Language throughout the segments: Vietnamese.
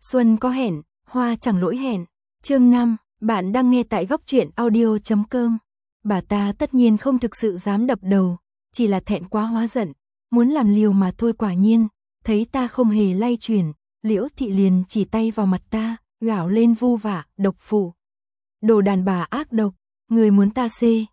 Xuân có hẹn, hoa chẳng lỗi hẹn. Chương 5, bạn đang nghe tại góc truyện audio.com. Bà ta tất nhiên không thực sự dám đập đầu, chỉ là thẹn quá hóa giận, muốn làm liều mà thôi. Quả nhiên, thấy ta không hề lay chuyển, Liễu Thị liền chỉ tay vào mặt ta, gào lên vu vạ, độc phụ. Đồ đàn bà ác độc, người muốn ta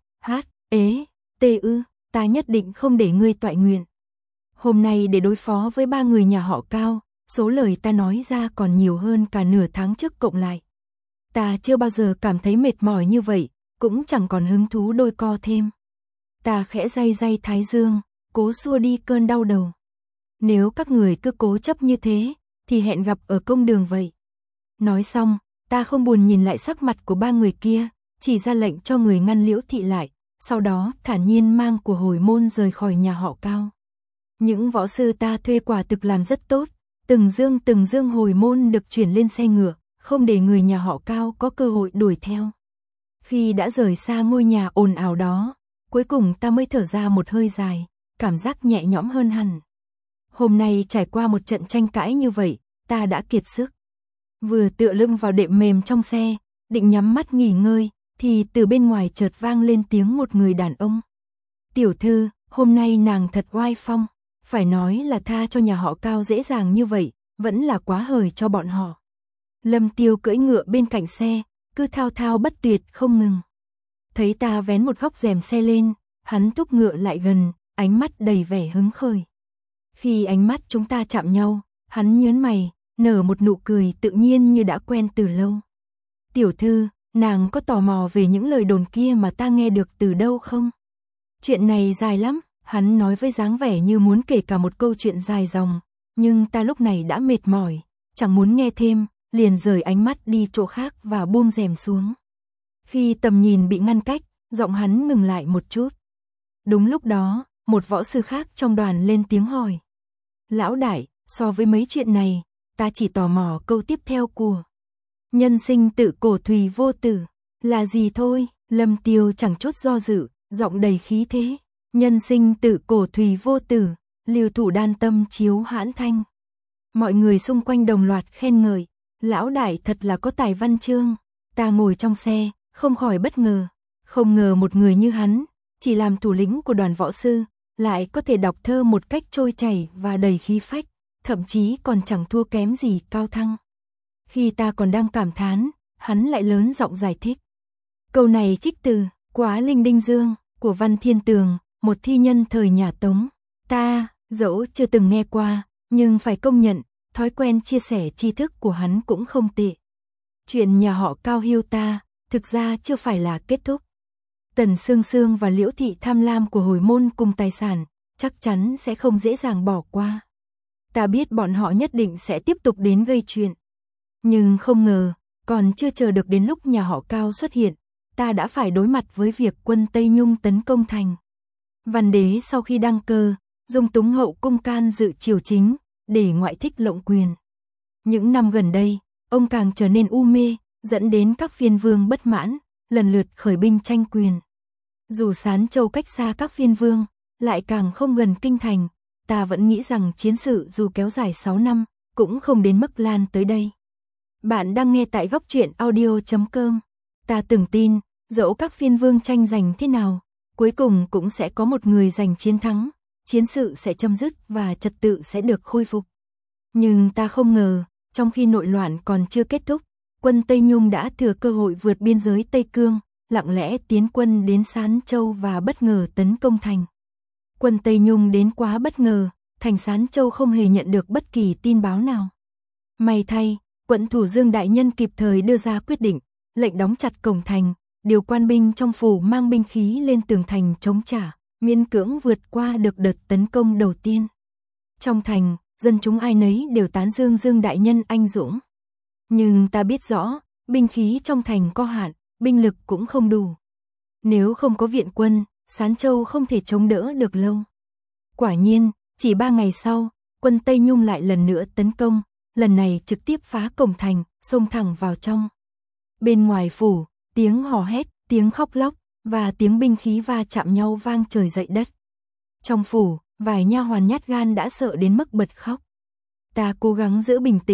ta nhất định không để ngươi toại nguyện. Hôm nay để đối phó với 3 người nhà họ Cao, số lời ta nói ra còn nhiều hơn cả nửa tháng trước cộng lại. Ta chưa bao giờ cảm thấy mệt mỏi như vậy, cũng chẳng còn hứng thú đôi co thêm. Ta khẽ day day thái dương, cố xua đi cơn đau đầu. Nếu các người cứ cố chấp như thế, thì hẹn gặp ở công đường vậy. Nói xong, ta không buồn nhìn lại sắc mặt của 3 người kia, chỉ ra lệnh cho người ngăn Liễu Thị lại, sau đó thản nhiên mang của hồi môn rời khỏi nhà họ Cao. Những võ sư ta thuê quả thực làm rất tốt, từng dương hồi môn được chuyển lên xe ngựa, không để người nhà họ Cao có cơ hội đuổi theo. Khi đã rời xa ngôi nhà ồn ào đó, cuối cùng ta mới thở ra một hơi dài, cảm giác nhẹ nhõm hơn hẳn. Hôm nay trải qua một trận tranh cãi như vậy, ta đã kiệt sức. Vừa tựa lưng vào đệm mềm trong xe, định nhắm mắt nghỉ ngơi, thì từ bên ngoài chợt vang lên tiếng một người đàn ông. Tiểu thư, hôm nay nàng thật oai phong, phải nói là tha cho nhà họ Cao dễ dàng như vậy, vẫn là quá hời cho bọn họ. Lâm Tiêu cưỡi ngựa bên cạnh xe, cứ thao thao bất tuyệt không ngừng. Thấy ta vén một góc rèm xe lên, hắn thúc ngựa lại gần, ánh mắt đầy vẻ hứng khởi. Khi ánh mắt chúng ta chạm nhau, hắn nhớn mày, nở một nụ cười tự nhiên như đã quen từ lâu. Tiểu thư, nàng có tò mò về những lời đồn kia mà ta nghe được từ đâu không? Chuyện này dài lắm, hắn nói với dáng vẻ như muốn kể cả một câu chuyện dài dòng, nhưng ta lúc này đã mệt mỏi, chẳng muốn nghe thêm, liền rời ánh mắt đi chỗ khác và buông rèm xuống. Khi tầm nhìn bị ngăn cách, giọng hắn ngừng lại một chút. Đúng lúc đó, một võ sư khác trong đoàn lên tiếng hỏi. Lão đại, so với mấy chuyện này, ta chỉ tò mò câu tiếp theo của nhân sinh tự cổ thùy vô tử, là gì thôi. Lâm Tiêu chẳng chút do dự, giọng đầy khí thế. Nhân sinh tự cổ thùy vô tử, lưu thủ đan tâm chiếu hãn thanh. Mọi người xung quanh đồng loạt khen ngợi, lão đại thật là có tài văn chương. Ta ngồi trong xe, không khỏi bất ngờ, không ngờ một người như hắn, chỉ làm thủ lĩnh của đoàn võ sư, lại có thể đọc thơ một cách trôi chảy và đầy khí phách, thậm chí còn chẳng thua kém gì Cao Thăng. Khi ta còn đang cảm thán, hắn lại lớn giọng giải thích. Câu này trích từ Quá Linh Đinh Dương của Văn Thiên Tường, một thi nhân thời nhà Tống. Ta, dẫu chưa từng nghe qua, nhưng phải công nhận, thói quen chia sẻ tri thức của hắn cũng không tệ. Chuyện nhà họ Cao hiêu ta, thực ra chưa phải là kết thúc. Tần Sương Sương và Liễu Thị tham lam của hồi môn cùng tài sản, chắc chắn sẽ không dễ dàng bỏ qua. Ta biết bọn họ nhất định sẽ tiếp tục đến gây chuyện. Nhưng không ngờ, còn chưa chờ được đến lúc nhà họ Cao xuất hiện, ta đã phải đối mặt với việc quân Tây Nhung tấn công thành. Văn đế sau khi đăng cơ, dung túng hậu cung can dự triều chính, để ngoại thích lộng quyền. Những năm gần đây, ông càng trở nên u mê, dẫn đến các phiên vương bất mãn, lần lượt khởi binh tranh quyền. Dù Sán Châu cách xa các phiên vương, lại càng không gần kinh thành, ta vẫn nghĩ rằng chiến sự dù kéo dài 6 năm, cũng không đến mức lan tới đây. Bạn đang nghe tại góc truyện audio.com. Ta từng tin, dẫu các phiên vương tranh giành thế nào, cuối cùng cũng sẽ có một người giành chiến thắng, chiến sự sẽ chấm dứt và trật tự sẽ được khôi phục. Nhưng ta không ngờ, trong khi nội loạn còn chưa kết thúc, quân Tây Nhung đã thừa cơ hội vượt biên giới Tây Cương, lặng lẽ tiến quân đến Sán Châu và bất ngờ tấn công thành. Quân Tây Nhung đến quá bất ngờ, thành Sán Châu không hề nhận được bất kỳ tin báo nào. May thay, quận thủ Dương đại nhân kịp thời đưa ra quyết định, lệnh đóng chặt cổng thành, điều quan binh trong phủ mang binh khí lên tường thành chống trả, miễn cưỡng vượt qua được đợt tấn công đầu tiên. Trong thành, dân chúng ai nấy đều tán dương Dương đại nhân anh dũng. Nhưng ta biết rõ, binh khí trong thành có hạn, binh lực cũng không đủ. Nếu không có viện quân, Sán Châu không thể chống đỡ được lâu. Quả nhiên, chỉ 3 ngày sau, quân Tây Nhung lại lần nữa tấn công, lần này trực tiếp phá cổng thành, xông thẳng vào trong. Bên ngoài phủ, tiếng hò hét, tiếng khóc lóc và tiếng binh khí va chạm nhau vang trời dậy đất. Trong phủ, vài nha hoàn nhát gan đã sợ đến mức bật khóc. Ta cố gắng giữ bình tĩnh,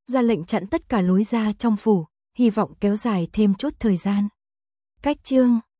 ra lệnh chặn tất cả lối ra trong phủ, hy vọng kéo dài thêm chút thời gian. Cách chương